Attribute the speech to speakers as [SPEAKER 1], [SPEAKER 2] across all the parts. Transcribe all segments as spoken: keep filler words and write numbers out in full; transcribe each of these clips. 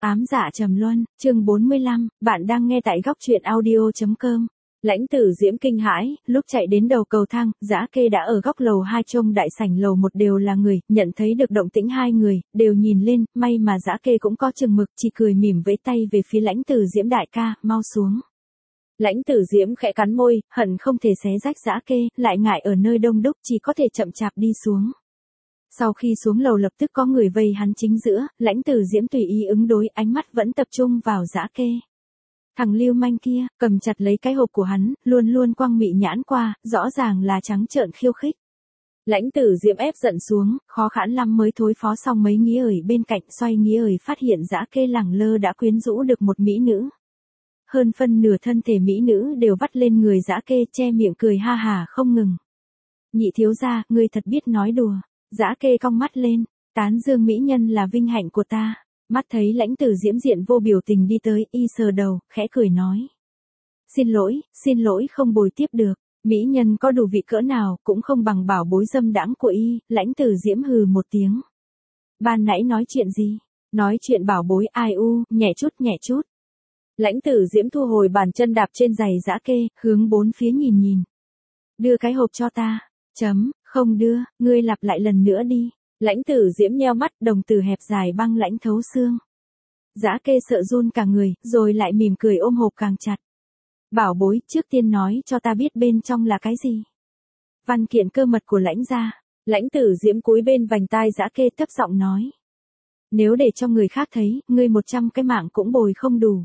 [SPEAKER 1] Ám dạ trầm luân, chương bốn mươi lăm, bạn đang nghe tại góc truyện audio chấm com. Lãnh Tử Diễm kinh hãi, lúc chạy đến đầu cầu thang, Dã Kê đã ở góc lầu hai trông đại sảnh lầu một đều là người, nhận thấy được động tĩnh hai người, đều nhìn lên, may mà Dã Kê cũng có chừng mực, chỉ cười mỉm vẫy tay về phía Lãnh Tử Diễm đại ca, mau xuống. Lãnh Tử Diễm khẽ cắn môi, hận không thể xé rách Dã Kê, lại ngại ở nơi đông đúc chỉ có thể chậm chạp đi xuống. Sau khi xuống lầu lập tức có người vây hắn chính giữa, Lãnh Tử Diễm tùy ý ứng đối, ánh mắt vẫn tập trung vào Dã Kê. Thằng lưu manh kia, cầm chặt lấy cái hộp của hắn, luôn luôn quăng mị nhãn qua, rõ ràng là trắng trợn khiêu khích. Lãnh Tử Diễm ép giận xuống, khó khăn lắm mới thối phó xong mấy nghĩa ởi bên cạnh, xoay nghĩa ởi phát hiện Dã Kê lẳng lơ đã quyến rũ được một mỹ nữ. Hơn phân nửa thân thể mỹ nữ đều vắt lên người Dã Kê, che miệng cười ha hà không ngừng. Nhị thiếu gia, ngươi thật biết nói đùa. Dã Kê cong mắt lên, tán dương mỹ nhân là vinh hạnh của ta. Mắt thấy Lãnh Tử Diễm diện vô biểu tình đi tới, y sờ đầu, khẽ cười nói. Xin lỗi, xin lỗi không bồi tiếp được, mỹ nhân có đủ vị cỡ nào cũng không bằng bảo bối dâm đãng của y. Lãnh Tử Diễm hừ một tiếng. Ban nãy nói chuyện gì? Nói chuyện bảo bối ai u, nhẹ chút nhẹ chút. Lãnh Tử Diễm thu hồi bàn chân đạp trên giày Dã Kê, hướng bốn phía nhìn nhìn. Đưa cái hộp cho ta. Chấm, không đưa, ngươi lặp lại lần nữa đi. Lãnh Tử Diễm nheo mắt, đồng tử hẹp dài băng lãnh thấu xương. Dã Kê sợ run cả người, rồi lại mỉm cười ôm hộp càng chặt. Bảo bối, trước tiên nói cho ta biết bên trong là cái gì. Văn kiện cơ mật của Lãnh gia. Lãnh Tử Diễm cúi bên vành tai Dã Kê thấp giọng nói. Nếu để cho người khác thấy, ngươi một trăm cái mạng cũng bồi không đủ.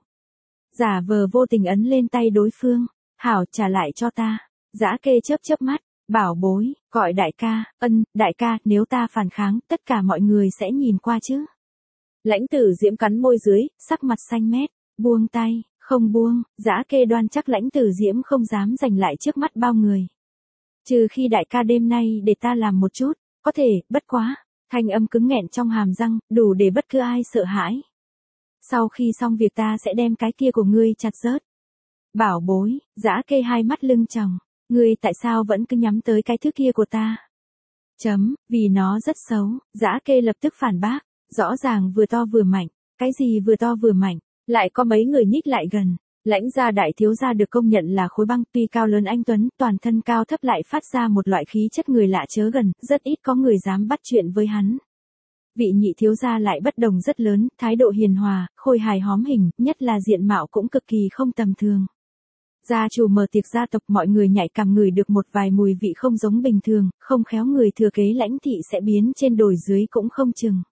[SPEAKER 1] Giả vờ vô tình ấn lên tay đối phương. Hảo, trả lại cho ta. Dã Kê chớp chớp mắt. Bảo bối, gọi đại ca, ân, đại ca, nếu ta phản kháng, tất cả mọi người sẽ nhìn qua chứ. Lãnh Tử Diễm cắn môi dưới, sắc mặt xanh mét, buông tay, không buông. Dã Kê đoan chắc Lãnh Tử Diễm không dám giành lại trước mắt bao người. Trừ khi đại ca đêm nay để ta làm một chút, có thể, bất quá. Thanh âm cứng nghẹn trong hàm răng, đủ để bất cứ ai sợ hãi. Sau khi xong việc ta sẽ đem cái kia của ngươi chặt rớt. Bảo bối, Dã Kê hai mắt lưng tròng. Ngươi tại sao vẫn cứ nhắm tới cái thứ kia của ta? Chấm, vì nó rất xấu. Dã Kê lập tức phản bác. Rõ ràng vừa to vừa mạnh. Cái gì vừa to vừa mạnh? Lại có mấy người nhích lại gần. Lãnh gia đại thiếu gia được công nhận là khối băng, tuy cao lớn anh tuấn, toàn thân cao thấp lại phát ra một loại khí chất người lạ chớ gần, rất ít có người dám bắt chuyện với hắn. Vị nhị thiếu gia lại bất đồng rất lớn, thái độ hiền hòa, khôi hài hóm hình, nhất là diện mạo cũng cực kỳ không tầm thường. Gia chủ mở tiệc gia tộc, mọi người nhạy cảm ngửi được một vài mùi vị không giống bình thường, không khéo người thừa kế Lãnh thị sẽ biến trên đồi dưới cũng không chừng.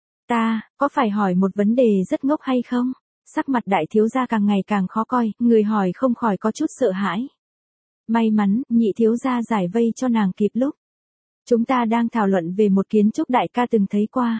[SPEAKER 1] Ta, có phải hỏi một vấn đề rất ngốc hay không? Sắc mặt đại thiếu gia càng ngày càng khó coi, người hỏi không khỏi có chút sợ hãi. May mắn, nhị thiếu gia giải vây cho nàng kịp lúc. Chúng ta đang thảo luận về một kiến trúc đại ca từng thấy qua.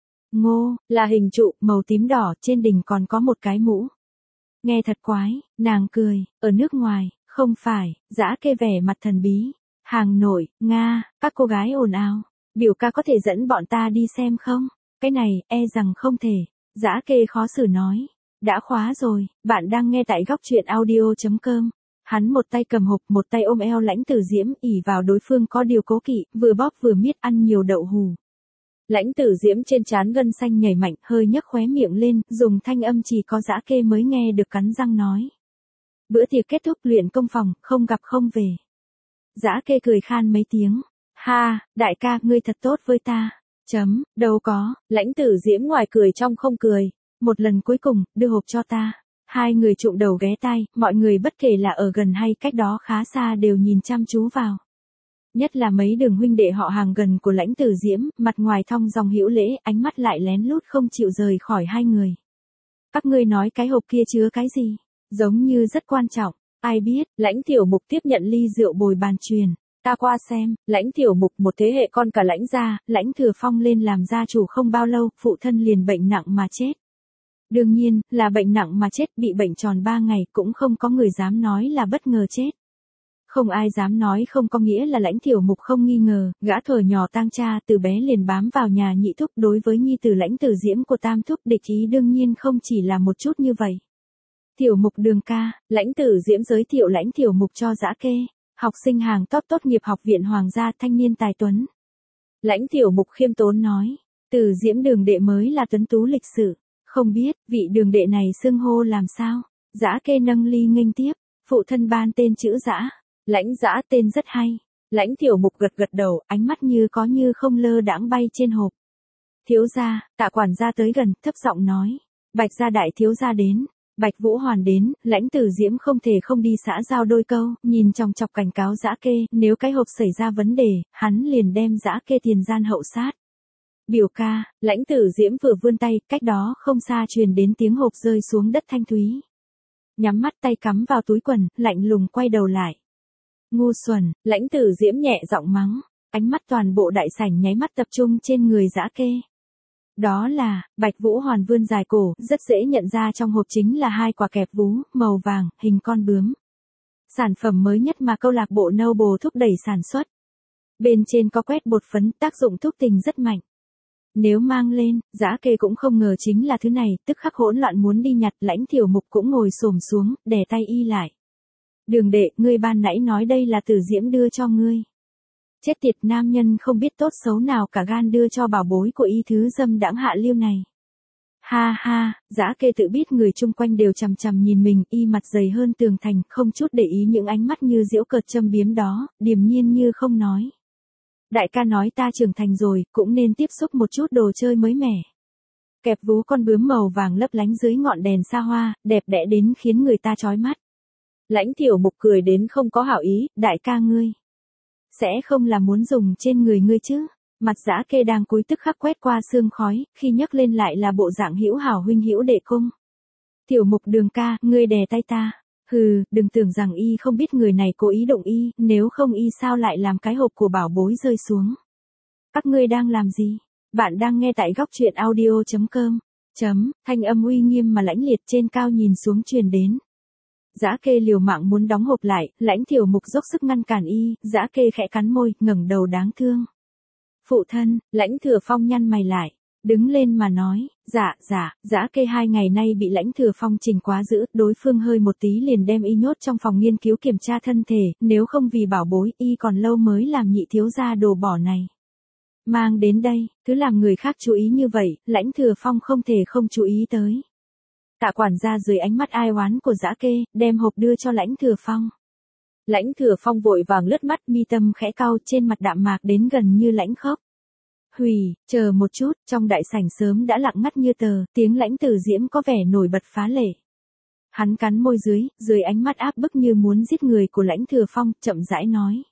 [SPEAKER 1] Ngô, là hình trụ, màu tím đỏ, trên đỉnh còn có một cái mũ. Nghe thật quái, nàng cười, ở nước ngoài, không phải. Dã Kê vẻ mặt thần bí. Hàng nội, Nga, các cô gái ồn ào. Biểu ca có thể dẫn bọn ta đi xem không? Cái này, e rằng không thể. Dã Kê khó xử nói. Đã khóa rồi, bạn đang nghe tại góc truyện audio chấm com. Hắn một tay cầm hộp, một tay ôm eo Lãnh Tử Diễm, ỉ vào đối phương có điều cố kỵ, vừa bóp vừa miết ăn nhiều đậu hù. Lãnh Tử Diễm trên trán gân xanh nhảy mạnh, hơi nhấc khóe miệng lên, dùng thanh âm chỉ có Dã Kê mới nghe được cắn răng nói. Bữa tiệc kết thúc, luyện công phòng, không gặp không về. Dã Kê cười khan mấy tiếng. Ha, đại ca, ngươi thật tốt với ta. Chấm, đâu có. Lãnh Tử Diễm ngoài cười trong không cười. Một lần cuối cùng, đưa hộp cho ta. Hai người trụm đầu ghé tai, mọi người bất kể là ở gần hay cách đó khá xa đều nhìn chăm chú vào. Nhất là mấy đường huynh đệ họ hàng gần của Lãnh Tử Diễm, mặt ngoài thong dong hữu lễ, ánh mắt lại lén lút không chịu rời khỏi hai người. Các ngươi nói cái hộp kia chứa cái gì? Giống như rất quan trọng. Ai biết? Lãnh Tiểu Mục tiếp nhận ly rượu bồi bàn truyền. Ta qua xem. Lãnh Tiểu Mục một thế hệ con cả Lãnh gia, Lãnh Thừa Phong lên làm gia chủ không bao lâu, phụ thân liền bệnh nặng mà chết. Đương nhiên, là bệnh nặng mà chết, bị bệnh tròn ba ngày, cũng không có người dám nói là bất ngờ chết. Không ai dám nói không có nghĩa là Lãnh Tiểu Mục không nghi ngờ, gã thuở nhỏ tang cha từ bé liền bám vào nhà nhị thúc, đối với nhi tử Lãnh Tử Diễm của tam thúc địch ý đương nhiên không chỉ là một chút như vậy. Tiểu Mục đường ca, Lãnh Tử Diễm giới thiệu Lãnh Tiểu Mục cho Dã Kê, học sinh hàng top tốt nghiệp học viện Hoàng gia, thanh niên tài tuấn. Lãnh Tiểu Mục khiêm tốn nói, Tử Diễm đường đệ mới là tuấn tú lịch sự. Không biết, vị đường đệ này xưng hô làm sao? Dã kê nâng ly nghênh tiếp, phụ thân ban tên chữ Dã. Lãnh Dã tên rất hay. Lãnh Tiểu Mục gật gật đầu, ánh mắt như có như không lơ đãng bay trên hộp. Thiếu gia, Tạ quản gia tới gần, thấp giọng nói. Bạch gia đại thiếu gia đến. Bạch Vũ Hoàn đến, Lãnh Tử Diễm không thể không đi xã giao đôi câu, nhìn trong chọc cảnh cáo Dã kê, nếu cái hộp xảy ra vấn đề, hắn liền đem Dã kê tiền gian hậu sát. Biểu ca, Lãnh Tử Diễm vừa vươn tay, cách đó không xa truyền đến tiếng hộp rơi xuống đất thanh thúy. Nhắm mắt tay cắm vào túi quần, lạnh lùng quay đầu lại. Ngu xuẩn, Lãnh Tử Diễm nhẹ giọng mắng, ánh mắt toàn bộ đại sảnh nháy mắt tập trung trên người Dã kê. Đó là, Bạch Vũ Hoàn vươn dài cổ, rất dễ nhận ra trong hộp chính là hai quả kẹp vú, màu vàng, hình con bướm. Sản phẩm mới nhất mà câu lạc bộ Noble thúc đẩy sản xuất. Bên trên có quét bột phấn, tác dụng thúc tình rất mạnh. Nếu mang lên, Dã kê cũng không ngờ chính là thứ này, tức khắc hỗn loạn muốn đi nhặt, Lãnh Tiểu Mục cũng ngồi xổm xuống, đè tay y lại. Đường đệ, ngươi ban nãy nói đây là Tử Diễm đưa cho ngươi. Chết tiệt, nam nhân không biết tốt xấu nào cả gan đưa cho bảo bối của y thứ dâm đãng hạ lưu này. Ha ha, Dã kê tự biết người chung quanh đều chằm chằm nhìn mình, y mặt dày hơn tường thành, không chút để ý những ánh mắt như giễu cợt châm biếm đó, điềm nhiên như không nói. Đại ca nói ta trưởng thành rồi, cũng nên tiếp xúc một chút đồ chơi mới mẻ. Kẹp vú con bướm màu vàng lấp lánh dưới ngọn đèn xa hoa, đẹp đẽ đến khiến người ta chói mắt. Lãnh Tiểu Mục cười đến không có hảo ý, đại ca ngươi. Sẽ không là muốn dùng trên người ngươi chứ? Mặt Dã kê đang cúi tức khắc quét qua sương khói, khi nhấc lên lại là bộ dạng hữu hảo huynh hữu đệ cung. Tiểu Mục đường ca, ngươi đè tay ta. Hừ, đừng tưởng rằng y không biết người này cố ý động y, nếu không y sao lại làm cái hộp của bảo bối rơi xuống. Các ngươi đang làm gì? Bạn đang nghe tại góc truyện audio chấm com. Chấm, thanh âm uy nghiêm mà lãnh liệt trên cao nhìn xuống truyền đến. Dã kê liều mạng muốn đóng hộp lại, Lãnh Tiểu Mục dốc sức ngăn cản y, Dã kê khẽ cắn môi, ngẩng đầu đáng thương. Phụ thân, Lãnh Thừa Phong nhăn mày lại, đứng lên mà nói, dạ, dạ, Dã kê hai ngày nay bị Lãnh Thừa Phong chỉnh quá dữ, đối phương hơi một tí liền đem y nhốt trong phòng nghiên cứu kiểm tra thân thể, nếu không vì bảo bối, y còn lâu mới làm nhị thiếu gia đồ bỏ này. Mang đến đây, thứ làm người khác chú ý như vậy, Lãnh Thừa Phong không thể không chú ý tới. Tạ quản gia dưới ánh mắt ai oán của Dã kê, đem hộp đưa cho Lãnh Thừa Phong. Lãnh Thừa Phong vội vàng lướt mắt, mi tâm khẽ cau, trên mặt đạm mạc đến gần như lãnh khốc. Hùy, chờ một chút, trong đại sảnh sớm đã lặng ngắt như tờ, tiếng Lãnh Tử Diễm có vẻ nổi bật phá lệ. Hắn cắn môi dưới, dưới ánh mắt áp bức như muốn giết người của Lãnh Thừa Phong, chậm rãi nói.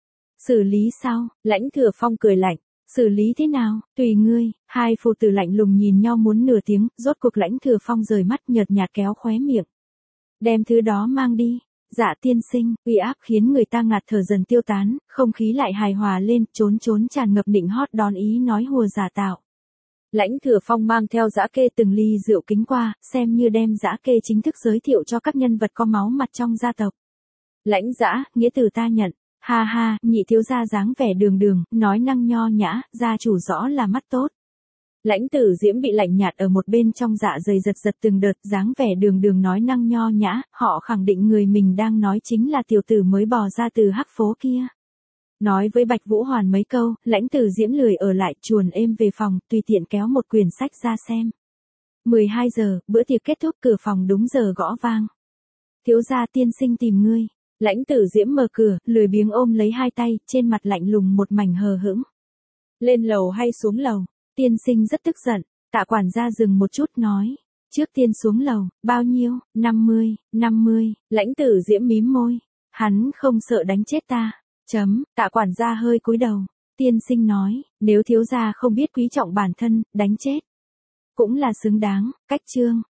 [SPEAKER 1] Xử lý sao? Lãnh Thừa Phong cười lạnh. Xử lý thế nào, tùy ngươi. Hai phụ tử lạnh lùng nhìn nhau muốn nửa tiếng, rốt cuộc Lãnh Thừa Phong rời mắt nhợt nhạt kéo khóe miệng. Đem thứ đó mang đi. Dạ tiên sinh, uy áp khiến người ta ngạt thở dần tiêu tán, không khí lại hài hòa lên, trốn trốn tràn ngập nịnh hót đón ý nói hùa giả tạo. Lãnh Thừa Phong mang theo Dã kê từng ly rượu kính qua, xem như đem Dã kê chính thức giới thiệu cho các nhân vật có máu mặt trong gia tộc. Lãnh Dã, nghĩa từ ta nhận. Ha ha, nhị thiếu gia dáng vẻ đường đường, nói năng nho nhã, gia chủ rõ là mắt tốt. Lãnh Tử Diễm bị lạnh nhạt ở một bên trong dạ dày giật giật từng đợt, dáng vẻ đường đường nói năng nho nhã, họ khẳng định người mình đang nói chính là tiểu tử mới bò ra từ hắc phố kia. Nói với Bạch Vũ Hoàn mấy câu, Lãnh Tử Diễm lười ở lại, chuồn êm về phòng, tùy tiện kéo một quyển sách ra xem. mười hai giờ, bữa tiệc kết thúc, cửa phòng đúng giờ gõ vang. Thiếu gia tiên sinh tìm ngươi. Lãnh Tử Diễm mở cửa, lười biếng ôm lấy hai tay, trên mặt lạnh lùng một mảnh hờ hững. Lên lầu hay xuống lầu? Tiên sinh rất tức giận. Tạ quản gia dừng một chút nói. Trước tiên xuống lầu, bao nhiêu? năm mươi, năm mươi. Lãnh Tử Diễm mím môi. Hắn không sợ đánh chết ta. Chấm, Tạ quản gia hơi cúi đầu. Tiên sinh nói, nếu thiếu gia không biết quý trọng bản thân, đánh chết cũng là xứng đáng. Cách chương.